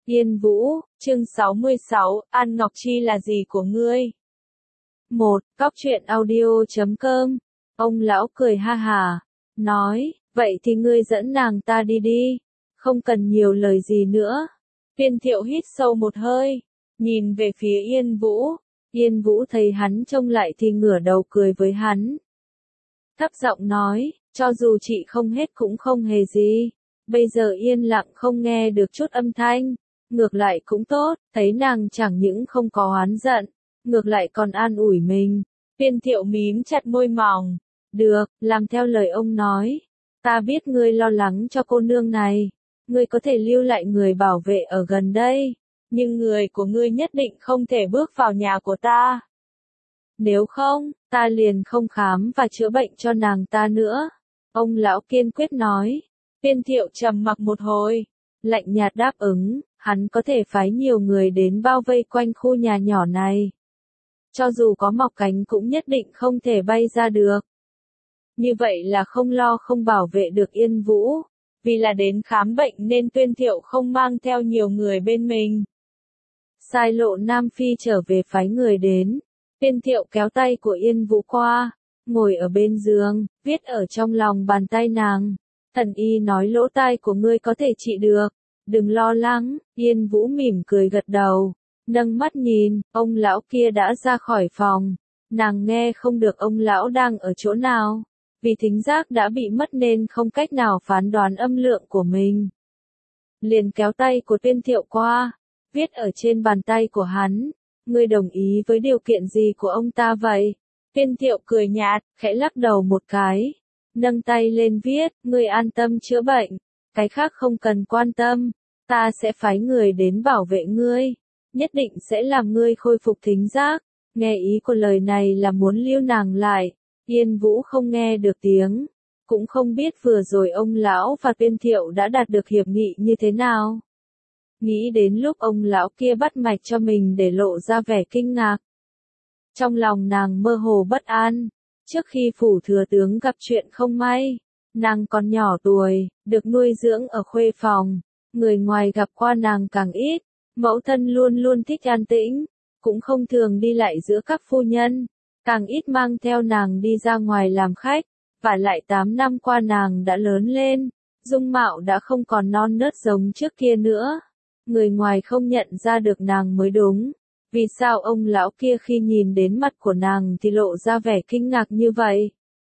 Yên Vũ, chương 66, An Ngọc Chi là gì của ngươi? 1. Cóc truyện audio.com. Ông lão cười ha hà, nói, vậy thì ngươi dẫn nàng ta đi đi, không cần nhiều lời gì nữa. Tiên Thiệu hít sâu một hơi, nhìn về phía Yên Vũ. Yên Vũ thấy hắn trông lại thì ngửa đầu cười với hắn. Thấp giọng nói, cho dù chị không hết cũng không hề gì. Bây giờ yên lặng không nghe được chút âm thanh. Ngược lại cũng tốt, thấy nàng chẳng những không có oán giận, ngược lại còn an ủi mình. Tiên Thiệu mím chặt môi mỏng. Được, làm theo lời ông nói. Ta biết ngươi lo lắng cho cô nương này. Ngươi có thể lưu lại người bảo vệ ở gần đây. Nhưng người của ngươi nhất định không thể bước vào nhà của ta. Nếu không, ta liền không khám và chữa bệnh cho nàng ta nữa. Ông lão kiên quyết nói. Tiên Thiệu trầm mặc một hồi, lạnh nhạt đáp ứng, hắn có thể phái nhiều người đến bao vây quanh khu nhà nhỏ này. Cho dù có mọc cánh cũng nhất định không thể bay ra được. Như vậy là không lo không bảo vệ được Yên Vũ. Vì là đến khám bệnh nên Tiên Thiệu không mang theo nhiều người bên mình. Sai Lộ Nam Phi trở về phái người đến. Tiên Thiệu kéo tay của Yên Vũ qua, ngồi ở bên giường, viết ở trong lòng bàn tay nàng. Thần y nói lỗ tai của ngươi có thể trị được, đừng lo lắng. Yên Vũ mỉm cười gật đầu, nâng mắt nhìn, ông lão kia đã ra khỏi phòng. Nàng nghe không được ông lão đang ở chỗ nào, vì thính giác đã bị mất nên không cách nào phán đoán âm lượng của mình. Liền kéo tay của Tiên Thiệu qua, viết ở trên bàn tay của hắn, ngươi đồng ý với điều kiện gì của ông ta vậy? Tiên Thiệu cười nhạt, khẽ lắc đầu một cái. Nâng tay lên viết, ngươi an tâm chữa bệnh, cái khác không cần quan tâm, ta sẽ phái người đến bảo vệ ngươi, nhất định sẽ làm ngươi khôi phục thính giác. Nghe ý của lời này là muốn lưu nàng lại. Yên Vũ không nghe được tiếng, cũng không biết vừa rồi ông lão và Tiên Thiệu đã đạt được hiệp nghị như thế nào. Nghĩ đến lúc ông lão kia bắt mạch cho mình để lộ ra vẻ kinh ngạc. Trong lòng nàng mơ hồ bất an. Trước khi phủ thừa tướng gặp chuyện không may, nàng còn nhỏ tuổi, được nuôi dưỡng ở khuê phòng, người ngoài gặp qua nàng càng ít, mẫu thân luôn luôn thích an tĩnh, cũng không thường đi lại giữa các phu nhân, càng ít mang theo nàng đi ra ngoài làm khách, và lại 8 năm qua nàng đã lớn lên, dung mạo đã không còn non nớt giống trước kia nữa, người ngoài không nhận ra được nàng mới đúng. Vì sao ông lão kia khi nhìn đến mặt của nàng thì lộ ra vẻ kinh ngạc như vậy?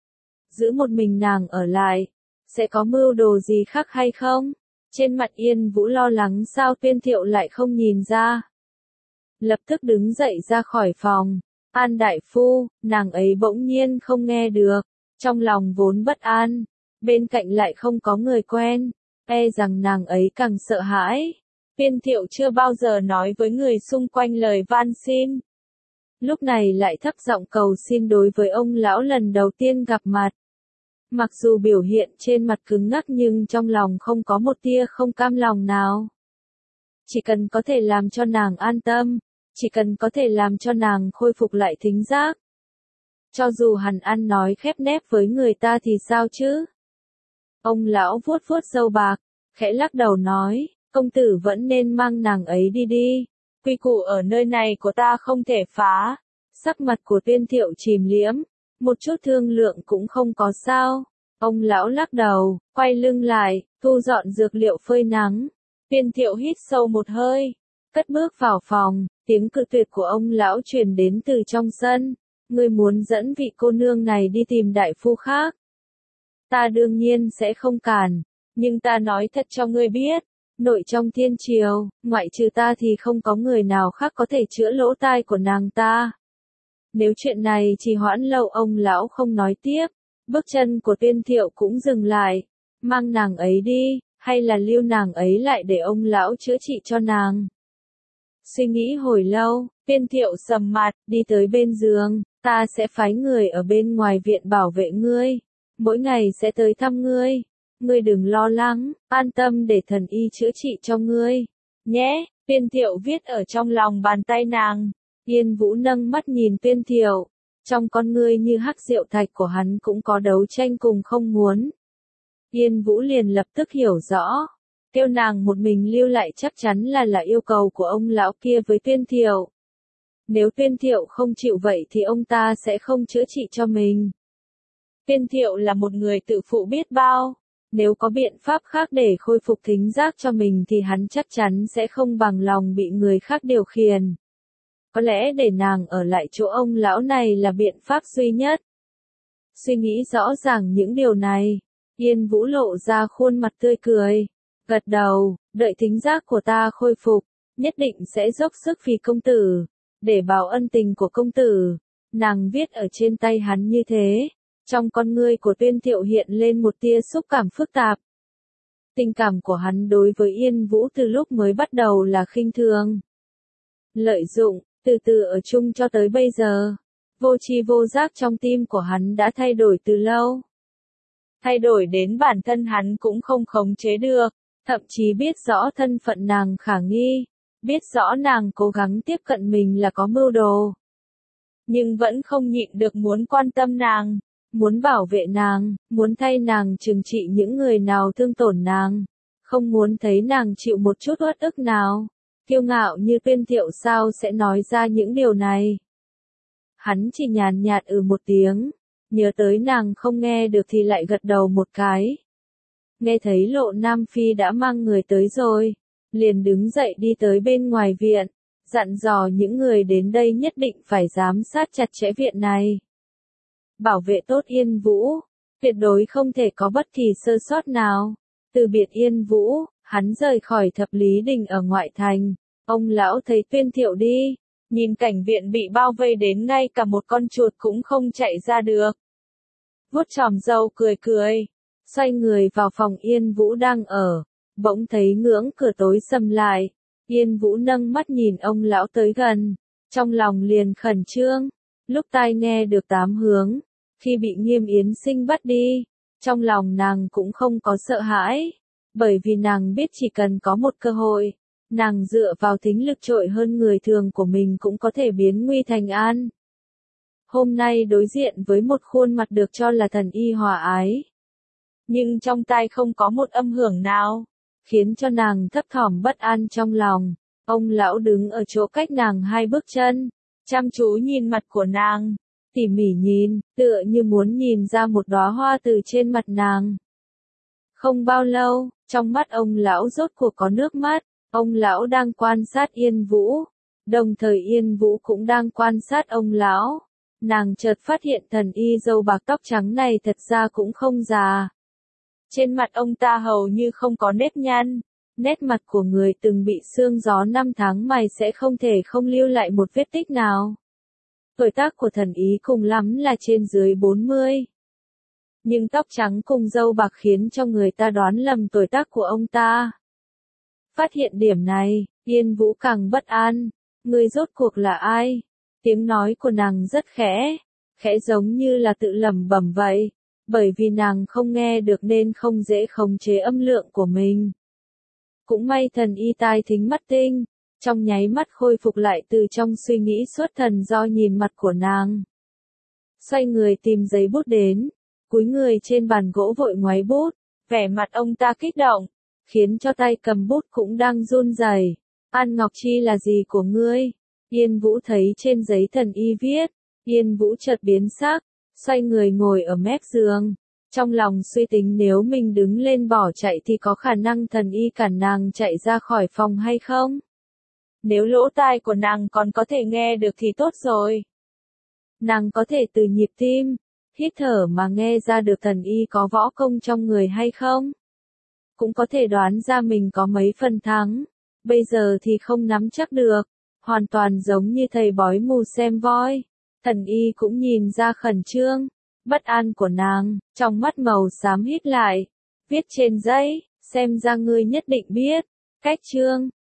Giữ một mình nàng ở lại, sẽ có mưu đồ gì khác hay không? Trên mặt Yên Vũ lo lắng sao Tiên Thiệu lại không nhìn ra. Lập tức đứng dậy ra khỏi phòng. An đại phu, nàng ấy bỗng nhiên không nghe được, trong lòng vốn bất an, bên cạnh lại không có người quen, e rằng nàng ấy càng sợ hãi. Tiên Thiệu chưa bao giờ nói với người xung quanh lời van xin. Lúc này lại thấp giọng cầu xin đối với ông lão lần đầu tiên gặp mặt. Mặc dù biểu hiện trên mặt cứng ngắc nhưng trong lòng không có một tia không cam lòng nào. Chỉ cần có thể làm cho nàng an tâm, chỉ cần có thể làm cho nàng khôi phục lại thính giác. Cho dù hắn ăn nói khép nép với người ta thì sao chứ? Ông lão vuốt vuốt râu bạc, khẽ lắc đầu nói. Công tử vẫn nên mang nàng ấy đi đi. Quy củ ở nơi này của ta không thể phá. Sắc mặt của Tiên Thiệu chìm liễm. Một chút thương lượng cũng không có sao. Ông lão lắc đầu, quay lưng lại, thu dọn dược liệu phơi nắng. Tiên Thiệu hít sâu một hơi. Cất bước vào phòng, tiếng cự tuyệt của ông lão truyền đến từ trong sân. Ngươi muốn dẫn vị cô nương này đi tìm đại phu khác. Ta đương nhiên sẽ không cản. Nhưng ta nói thật cho ngươi biết. Nội trong thiên triều, ngoại trừ ta thì không có người nào khác có thể chữa lỗ tai của nàng ta. Nếu chuyện này trì hoãn lâu ông lão không nói tiếp, bước chân của Tiên Thiệu cũng dừng lại. Mang nàng ấy đi, hay là lưu nàng ấy lại để ông lão chữa trị cho nàng. Suy nghĩ hồi lâu, Tiên Thiệu sầm mặt, đi tới bên giường, ta sẽ phái người ở bên ngoài viện bảo vệ ngươi, mỗi ngày sẽ tới thăm ngươi. Ngươi đừng lo lắng, an tâm để thần y chữa trị cho ngươi. Nhé, Tiên Thiệu viết ở trong lòng bàn tay nàng. Yên Vũ nâng mắt nhìn Tiên Thiệu. Trong con ngươi như hắc diệu thạch của hắn cũng có đấu tranh cùng không muốn. Yên Vũ liền lập tức hiểu rõ. kêu nàng một mình lưu lại chắc chắn là yêu cầu của ông lão kia với Tuyên Thiệu. Nếu Tuyên Thiệu không chịu vậy thì ông ta sẽ không chữa trị cho mình. Tuyên Thiệu là một người tự phụ biết bao, nếu có biện pháp khác để khôi phục thính giác cho mình thì hắn chắc chắn sẽ không bằng lòng bị người khác điều khiển. Có lẽ để nàng ở lại chỗ ông lão này là biện pháp duy nhất. Suy nghĩ rõ ràng những điều này, Yên Vũ lộ ra khuôn mặt tươi cười, gật đầu, đợi thính giác của ta khôi phục, nhất định sẽ dốc sức vì công tử, để báo ân tình của công tử. Nàng viết ở trên tay hắn như thế, trong con ngươi của Tuyên Thiệu hiện lên một tia xúc cảm phức tạp. Tình cảm của hắn đối với Yên Vũ từ lúc mới bắt đầu là khinh thường, lợi dụng, từ từ ở chung cho tới bây giờ. Vô tri vô giác trong tim của hắn đã thay đổi từ lâu. Thay đổi đến bản thân hắn cũng không khống chế được, thậm chí biết rõ thân phận nàng khả nghi, biết rõ nàng cố gắng tiếp cận mình là có mưu đồ. Nhưng vẫn không nhịn được muốn quan tâm nàng, muốn bảo vệ nàng, muốn thay nàng trừng trị những người nào thương tổn nàng, không muốn thấy nàng chịu một chút uất ức nào. Kiêu ngạo như Tuyên Thiệu sao sẽ nói ra những điều này. Hắn chỉ nhàn nhạt một tiếng, nhớ tới nàng không nghe được thì lại gật đầu một cái. Nghe thấy Lộ Nam Phi đã mang người tới rồi, liền đứng dậy đi tới bên ngoài viện, dặn dò những người đến đây nhất định phải giám sát chặt chẽ viện này. Bảo vệ tốt Yên Vũ, tuyệt đối không thể có bất kỳ sơ sót nào. Từ biệt Yên Vũ, hắn rời khỏi Thập Lý Đình ở ngoại thành. Ông lão thấy Tuyên Thiệu đi, nhìn cảnh viện bị bao vây đến ngay cả một con chuột cũng không chạy ra được. Vuốt chòm râu cười cười, xoay người vào phòng Yên Vũ đang ở, bỗng thấy ngưỡng cửa tối sầm lại. Yên Vũ nâng mắt nhìn ông lão tới gần, trong lòng liền khẩn trương, lúc tai nghe được tám hướng, khi bị Nghiêm Yến Sinh bắt đi, trong lòng nàng cũng không có sợ hãi, bởi vì nàng biết chỉ cần có một cơ hội, nàng dựa vào thính lực trội hơn người thường của mình cũng có thể biến nguy thành an. Hôm nay đối diện với một khuôn mặt được cho là thần y hòa ái, nhưng trong tai không có một âm hưởng nào, khiến cho nàng thấp thỏm bất an trong lòng. Ông lão đứng ở chỗ cách nàng 2 bước chân, chăm chú nhìn mặt của nàng, tỉ mỉ nhìn, tựa như muốn nhìn ra một đóa hoa từ trên mặt nàng. Không bao lâu, trong mắt ông lão rốt cuộc có nước mắt. Ông lão đang quan sát Yên Vũ, đồng thời Yên Vũ cũng đang quan sát ông lão. Nàng chợt phát hiện thần y râu bạc tóc trắng này thật ra cũng không già. Trên mặt ông ta hầu như không có nếp nhăn, nét mặt của người từng bị sương gió 5 tháng mày sẽ không thể không lưu lại một vết tích nào. Tuổi tác của thần y cùng lắm là trên dưới 40. Nhưng tóc trắng cùng râu bạc khiến cho người ta đoán lầm tuổi tác của ông ta. Phát hiện điểm này, Yên Vũ càng bất an. Người rốt cuộc là ai? Tiếng nói của nàng rất khẽ, khẽ giống như là tự lẩm bẩm vậy, bởi vì nàng không nghe được nên không dễ khống chế âm lượng của mình. Cũng may thần y tai thính mắt tinh, trong nháy mắt khôi phục lại từ trong suy nghĩ xuất thần do nhìn mặt của nàng. Xoay người tìm giấy bút đến, cúi người trên bàn gỗ vội ngoáy bút, vẻ mặt ông ta kích động, khiến cho tay cầm bút cũng đang run rẩy. An Ngọc Chi là gì của ngươi? Yên Vũ thấy trên giấy thần y viết, Yên Vũ chợt biến sắc, xoay người ngồi ở mép giường. Trong lòng suy tính nếu mình đứng lên bỏ chạy thì có khả năng thần y cản nàng chạy ra khỏi phòng hay không? Nếu lỗ tai của nàng còn có thể nghe được thì tốt rồi. Nàng có thể từ nhịp tim, hít thở mà nghe ra được thần y có võ công trong người hay không? Cũng có thể đoán ra mình có mấy phần thắng. Bây giờ thì không nắm chắc được, hoàn toàn giống như thầy bói mù xem voi. Thần y cũng nhìn ra khẩn trương, bất an của nàng, trong mắt màu xám hít lại, viết trên giấy, xem ra ngươi nhất định biết. Cách chương